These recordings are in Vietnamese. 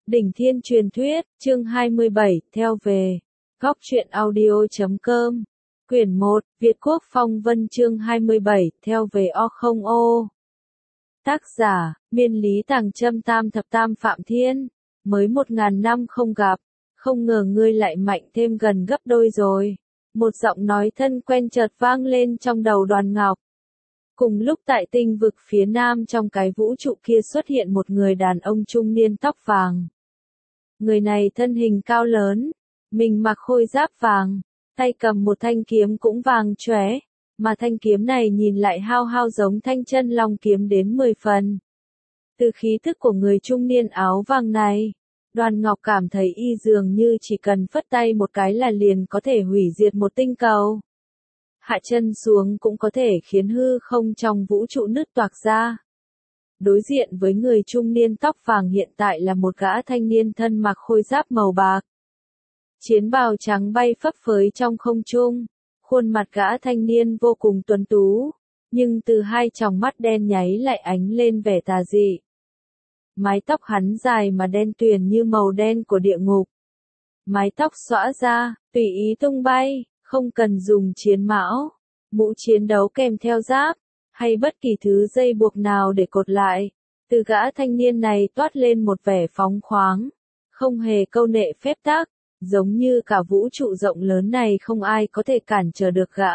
Đỉnh Thiên Truyền Thuyết, chương 27, theo về. Góc truyện audio.com. Quyển 1, Việt Quốc Phong Vân chương 27, theo về O không O. Tác giả, Miên Lý Tàng Châm Tam Thập Tam Phạm Thiên. Mới 1000 năm không gặp, không ngờ ngươi lại mạnh thêm gần gấp đôi rồi. Một giọng nói thân quen chợt vang lên trong đầu Đoàn Ngọc. Cùng lúc tại tinh vực phía nam trong cái vũ trụ kia xuất hiện một người đàn ông trung niên tóc vàng. Người này thân hình cao lớn, mình mặc khôi giáp vàng, tay cầm một thanh kiếm cũng vàng chóe, mà thanh kiếm này nhìn lại hao hao giống thanh chân long kiếm đến 10 phần. Từ khí thức của người trung niên áo vàng này, Đoàn Ngọc cảm thấy y dường như chỉ cần phất tay một cái là liền có thể hủy diệt một tinh cầu. Hạ chân xuống cũng có thể khiến hư không trong vũ trụ nứt toạc ra. Đối diện với người trung niên tóc vàng hiện tại là một gã thanh niên thân mặc khôi giáp màu bạc. Chiến bào trắng bay phấp phới trong không trung, khuôn mặt gã thanh niên vô cùng tuấn tú, nhưng từ hai tròng mắt đen nháy lại ánh lên vẻ tà dị. Mái tóc hắn dài mà đen tuyền như màu đen của địa ngục. Mái tóc xõa ra, tùy ý tung bay, không cần dùng chiến mão, mũ chiến đấu kèm theo giáp, hay bất kỳ thứ dây buộc nào để cột lại. Từ gã thanh niên này toát lên một vẻ phóng khoáng, không hề câu nệ phép tắc, giống như cả vũ trụ rộng lớn này không ai có thể cản trở được gã.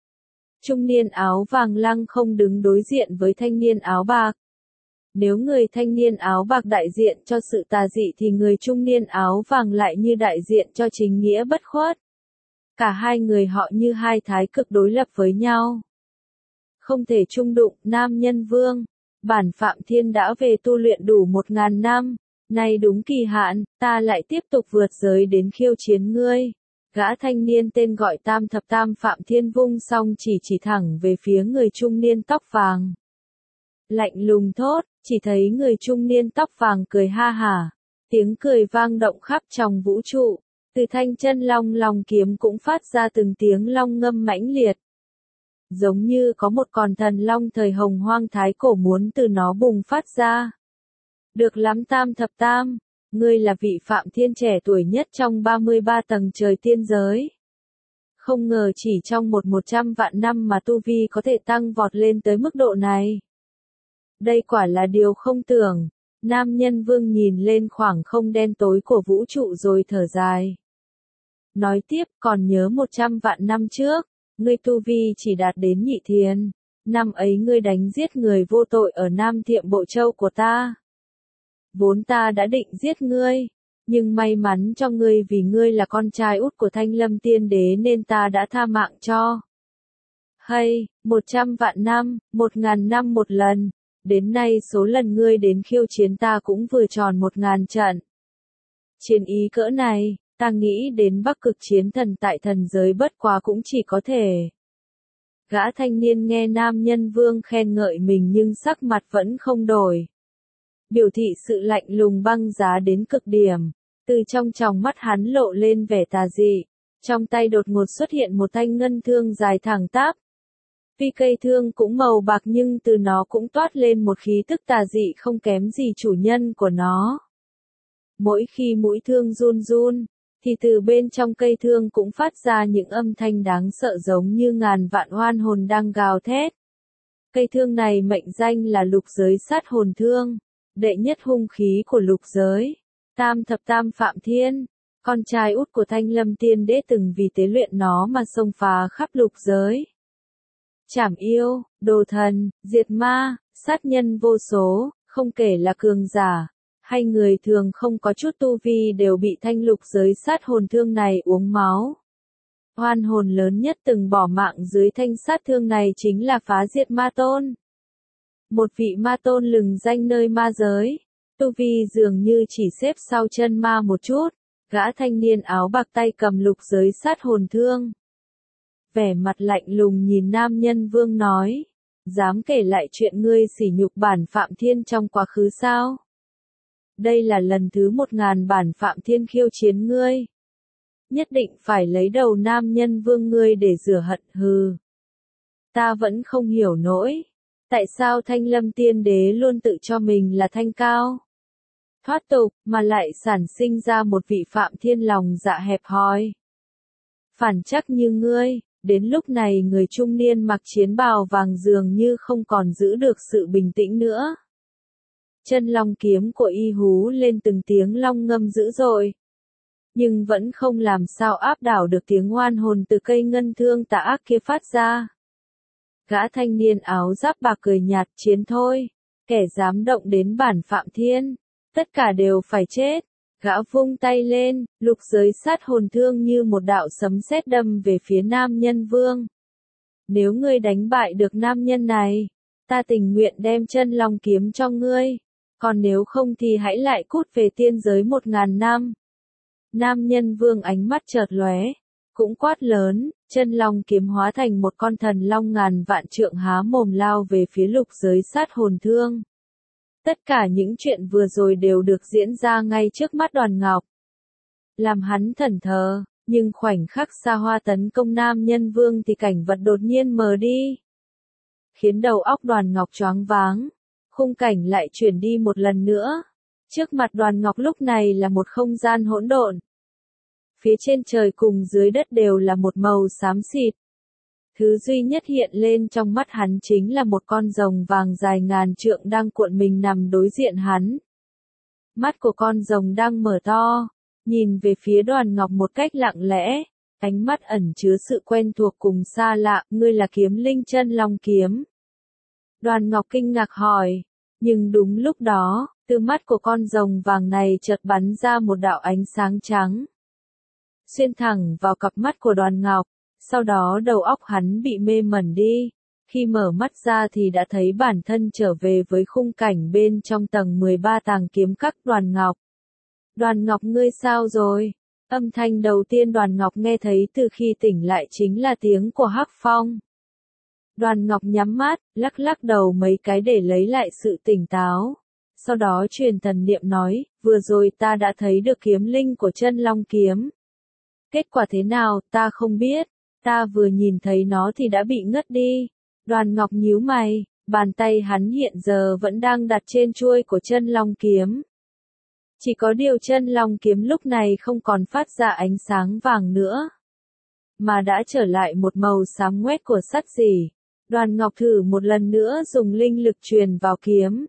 Trung niên áo vàng lăng không đứng đối diện với thanh niên áo bạc. Nếu người thanh niên áo bạc đại diện cho sự tà dị thì người trung niên áo vàng lại như đại diện cho chính nghĩa bất khuất. Cả hai người họ như hai thái cực đối lập với nhau. Không thể chung đụng, nam nhân vương. Bản Phạm Thiên đã về tu luyện đủ 1000 năm. Nay đúng kỳ hạn, ta lại tiếp tục vượt giới đến khiêu chiến ngươi. Gã thanh niên tên gọi Tam Thập Tam Phạm Thiên vung xong chỉ thẳng về phía người trung niên tóc vàng. Lạnh lùng thốt, chỉ thấy người trung niên tóc vàng cười ha hả. Tiếng cười vang động khắp trong vũ trụ. Từ thanh chân long long kiếm cũng phát ra từng tiếng long ngâm mãnh liệt. Giống như có một con thần long thời hồng hoang thái cổ muốn từ nó bùng phát ra. Được lắm Tam Thập Tam, ngươi là vị Phạm Thiên trẻ tuổi nhất trong 33 tầng trời tiên giới. Không ngờ chỉ trong 100 vạn năm mà tu vi có thể tăng vọt lên tới mức độ này. Đây quả là điều không tưởng. Nam nhân vương nhìn lên khoảng không đen tối của vũ trụ rồi thở dài. Nói tiếp, còn nhớ 100 vạn năm trước, ngươi tu vi chỉ đạt đến nhị thiền. Năm ấy ngươi đánh giết người vô tội ở Nam Thiệm Bộ Châu của ta. Vốn ta đã định giết ngươi, nhưng may mắn cho ngươi vì ngươi là con trai út của Thanh Lâm Tiên Đế nên ta đã tha mạng cho. Hay, 100 vạn năm, 1000 năm một lần, đến nay số lần ngươi đến khiêu chiến ta cũng vừa tròn 1000 trận. Chiến ý cỡ này, ta nghĩ đến Bắc Cực Chiến Thần tại thần giới bất quá cũng chỉ có thể. Gã thanh niên nghe nam nhân vương khen ngợi mình nhưng sắc mặt vẫn không đổi. Biểu thị sự lạnh lùng băng giá đến cực điểm, từ trong tròng mắt hắn lộ lên vẻ tà dị, trong tay đột ngột xuất hiện một thanh ngân thương dài thẳng tắp. Tuy cây thương cũng màu bạc nhưng từ nó cũng toát lên một khí tức tà dị không kém gì chủ nhân của nó. Mỗi khi mũi thương run run, thì từ bên trong cây thương cũng phát ra những âm thanh đáng sợ giống như ngàn vạn oan hồn đang gào thét. Cây thương này mệnh danh là lục giới sát hồn thương, đệ nhất hung khí của lục giới. Tam Thập Tam Phạm Thiên, con trai út của Thanh Lâm Tiên Đế từng vì tế luyện nó mà xông phá khắp lục giới. Trảm yêu, đồ thần, diệt ma, sát nhân vô số, không kể là cường giả hay người thường không có chút tu vi đều bị thanh lục giới sát hồn thương này uống máu. Oan hồn lớn nhất từng bỏ mạng dưới thanh sát thương này chính là Phá Diệt Ma Tôn. Một vị ma tôn lừng danh nơi ma giới, tu vi dường như chỉ xếp sau chân ma một chút, gã thanh niên áo bạc tay cầm lục giới sát hồn thương. Vẻ mặt lạnh lùng nhìn nam nhân vương nói, dám kể lại chuyện ngươi sỉ nhục bản Phạm Thiên trong quá khứ sao? Đây là lần thứ 1000 bản Phạm Thiên khiêu chiến ngươi. Nhất định phải lấy đầu nam nhân vương ngươi để rửa hận hừ. Ta vẫn không hiểu nổi. Tại sao Thanh Lâm Tiên Đế luôn tự cho mình là thanh cao? thoát tục, mà lại sản sinh ra một vị Phạm Thiên lòng dạ hẹp hòi. Phản chắc như ngươi, đến lúc này người trung niên mặc chiến bào vàng dường như không còn giữ được sự bình tĩnh nữa. Chân long kiếm của y hú lên từng tiếng long ngâm dữ dội. Nhưng vẫn không làm sao áp đảo được tiếng oan hồn từ cây ngân thương tà ác kia phát ra. Gã thanh niên áo giáp bạc cười nhạt, chiến thôi, kẻ dám động đến bản Phạm Thiên, tất cả đều phải chết. Gã vung tay lên, lục giới sát hồn thương như một đạo sấm sét đâm về phía nam nhân vương. Nếu ngươi đánh bại được nam nhân này, ta tình nguyện đem chân long kiếm cho ngươi, còn nếu không thì hãy lại cút về tiên giới 1000 năm. Nam nhân vương ánh mắt chợt lóe, cũng quát lớn, chân long kiếm hóa thành một con thần long ngàn vạn trượng há mồm lao về phía lục giới sát hồn thương. Tất cả những chuyện vừa rồi đều được diễn ra ngay trước mắt Đoàn Ngọc. Làm hắn thẫn thờ, nhưng khoảnh khắc xa hoa tấn công nam nhân vương thì cảnh vật đột nhiên mờ đi. Khiến đầu óc Đoàn Ngọc choáng váng, khung cảnh lại chuyển đi một lần nữa. Trước mặt Đoàn Ngọc lúc này là một không gian hỗn độn. Phía trên trời cùng dưới đất đều là một màu xám xịt. Thứ duy nhất hiện lên trong mắt hắn chính là một con rồng vàng dài ngàn trượng đang cuộn mình nằm đối diện hắn. Mắt của con rồng đang mở to, nhìn về phía Đoàn Ngọc một cách lặng lẽ, ánh mắt ẩn chứa sự quen thuộc cùng xa lạ, ngươi là kiếm linh chân long kiếm. Đoàn Ngọc kinh ngạc hỏi, nhưng đúng lúc đó, từ mắt của con rồng vàng này chợt bắn ra một đạo ánh sáng trắng. Xuyên thẳng vào cặp mắt của Đoàn Ngọc. Sau đó đầu óc hắn bị mê mẩn đi, khi mở mắt ra thì đã thấy bản thân trở về với khung cảnh bên trong tầng 13 tàng kiếm các. Đoàn Ngọc. Đoàn Ngọc ngươi sao rồi? Âm thanh đầu tiên Đoàn Ngọc nghe thấy từ khi tỉnh lại chính là tiếng của Hắc Phong. Đoàn Ngọc nhắm mắt, lắc lắc đầu mấy cái để lấy lại sự tỉnh táo. Sau đó truyền thần niệm nói, vừa rồi ta đã thấy được kiếm linh của chân long kiếm. Kết quả thế nào, ta không biết. Ta vừa nhìn thấy nó thì đã bị ngất đi. Đoàn Ngọc nhíu mày, bàn tay hắn hiện giờ vẫn đang đặt trên chuôi của chân long kiếm. Chỉ có điều chân long kiếm lúc này không còn phát ra ánh sáng vàng nữa, mà đã trở lại một màu xám ngoét của sắt rỉ. Đoàn Ngọc thử một lần nữa dùng linh lực truyền vào kiếm,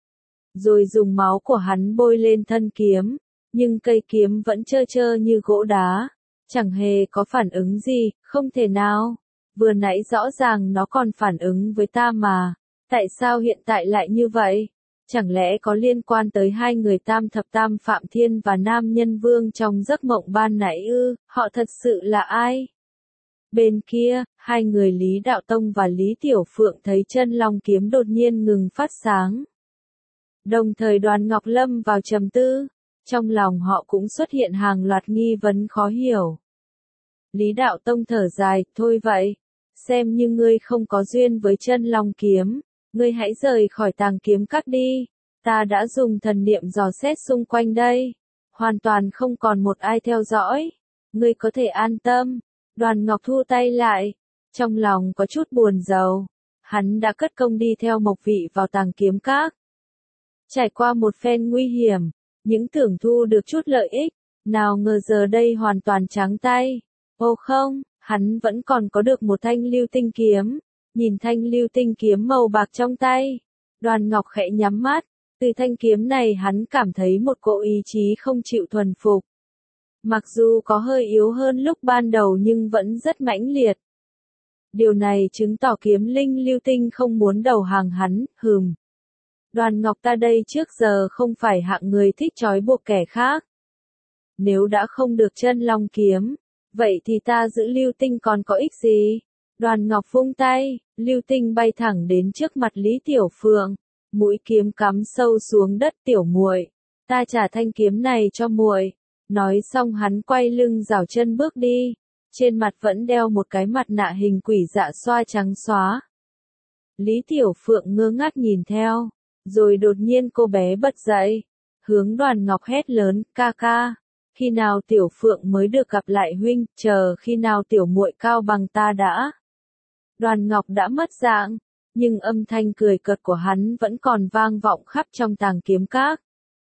rồi dùng máu của hắn bôi lên thân kiếm, nhưng cây kiếm vẫn trơ trơ như gỗ đá. Chẳng hề có phản ứng gì, không thể nào. Vừa nãy rõ ràng nó còn phản ứng với ta mà. Tại sao hiện tại lại như vậy? Chẳng lẽ có liên quan tới hai người tam thập tam Phạm Thiên và Nam Nhân Vương trong giấc mộng ban nãy ư? Họ thật sự là ai? Bên kia, hai người Lý Đạo Tông và Lý Tiểu Phượng thấy chân long kiếm đột nhiên ngừng phát sáng. Đồng thời Đoàn Ngọc lâm vào trầm tư. Trong lòng họ cũng xuất hiện hàng loạt nghi vấn khó hiểu. Lý Đạo Tông thở dài, thôi vậy, xem như ngươi không có duyên với chân long kiếm, ngươi hãy rời khỏi tàng kiếm các đi, ta đã dùng thần niệm dò xét xung quanh đây, hoàn toàn không còn một ai theo dõi, ngươi có thể an tâm. Đoàn Ngọc thu tay lại, trong lòng có chút buồn rầu, hắn đã cất công đi theo Mộc Vị vào tàng kiếm các. Trải qua một phen nguy hiểm, những tưởng thu được chút lợi ích, nào ngờ giờ đây hoàn toàn trắng tay. Ô không, hắn vẫn còn có được một thanh lưu tinh kiếm, nhìn thanh lưu tinh kiếm màu bạc trong tay. Đoàn Ngọc khẽ nhắm mắt, từ thanh kiếm này hắn cảm thấy một cỗ ý chí không chịu thuần phục. Mặc dù có hơi yếu hơn lúc ban đầu nhưng vẫn rất mãnh liệt. Điều này chứng tỏ kiếm linh lưu tinh không muốn đầu hàng hắn, Đoàn Ngọc ta đây trước giờ không phải hạng người thích trói buộc kẻ khác. Nếu đã không được chân long kiếm, vậy thì ta giữ lưu tinh còn có ích gì? Đoàn Ngọc vung tay, lưu tinh bay thẳng đến trước mặt Lý Tiểu Phượng, mũi kiếm cắm sâu xuống đất. Tiểu muội, ta trả thanh kiếm này cho muội. Nói xong hắn quay lưng rảo chân bước đi, trên mặt vẫn đeo một cái mặt nạ hình quỷ dạ xoa trắng xóa. Lý Tiểu Phượng ngơ ngác nhìn theo, rồi đột nhiên cô bé bật dậy, hướng Đoàn Ngọc hét lớn, ca ca, khi nào Tiểu Phượng mới được gặp lại huynh, chờ khi nào tiểu muội cao bằng ta đã. Đoàn Ngọc đã mất dạng, nhưng âm thanh cười cợt của hắn vẫn còn vang vọng khắp trong tàng kiếm các.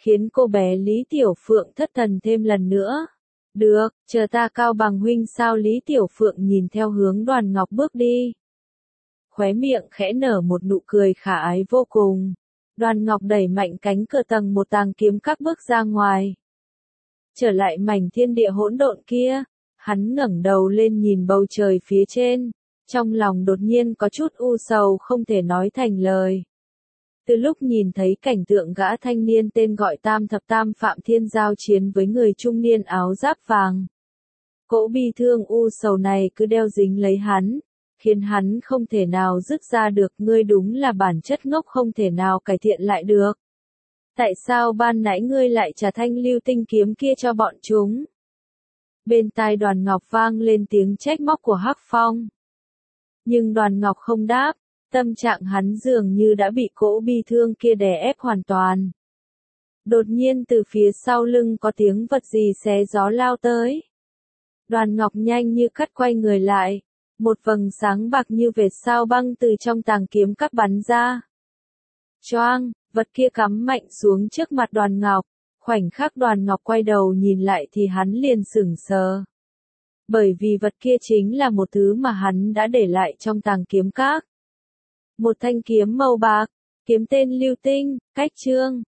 khiến cô bé Lý Tiểu Phượng thất thần thêm lần nữa. Được, chờ ta cao bằng huynh sao? Lý Tiểu Phượng nhìn theo hướng Đoàn Ngọc bước đi. Khóe miệng khẽ nở một nụ cười khả ái vô cùng. Đoàn Ngọc đẩy mạnh cánh cửa tầng một tàng kiếm các bước ra ngoài. Trở lại mảnh thiên địa hỗn độn kia, hắn ngẩng đầu lên nhìn bầu trời phía trên, trong lòng đột nhiên có chút u sầu không thể nói thành lời. Từ lúc nhìn thấy cảnh tượng gã thanh niên tên gọi Tam Thập Tam Phạm Thiên giao chiến với người trung niên áo giáp vàng, cỗ bi thương u sầu này cứ đeo dính lấy hắn, khiến hắn không thể nào dứt ra được. Ngươi đúng là bản chất ngốc không thể nào cải thiện lại được. Tại sao ban nãy ngươi lại trả thanh lưu tinh kiếm kia cho bọn chúng? Bên tai Đoàn Ngọc vang lên tiếng trách móc của Hắc Phong. Nhưng Đoàn Ngọc không đáp, tâm trạng hắn dường như đã bị cỗ bi thương kia đè ép hoàn toàn. Đột nhiên từ phía sau lưng có tiếng vật gì xé gió lao tới. Đoàn Ngọc nhanh như cắt quay người lại, một vầng sáng bạc như vệt sao băng từ trong tàng kiếm các bắn ra. Choang, vật kia cắm mạnh xuống trước mặt Đoàn Ngọc, khoảnh khắc Đoàn Ngọc quay đầu nhìn lại thì hắn liền sững sờ. Bởi vì vật kia chính là một thứ mà hắn đã để lại trong tàng kiếm các. Một thanh kiếm màu bạc, kiếm tên Lưu Tinh, cách chương.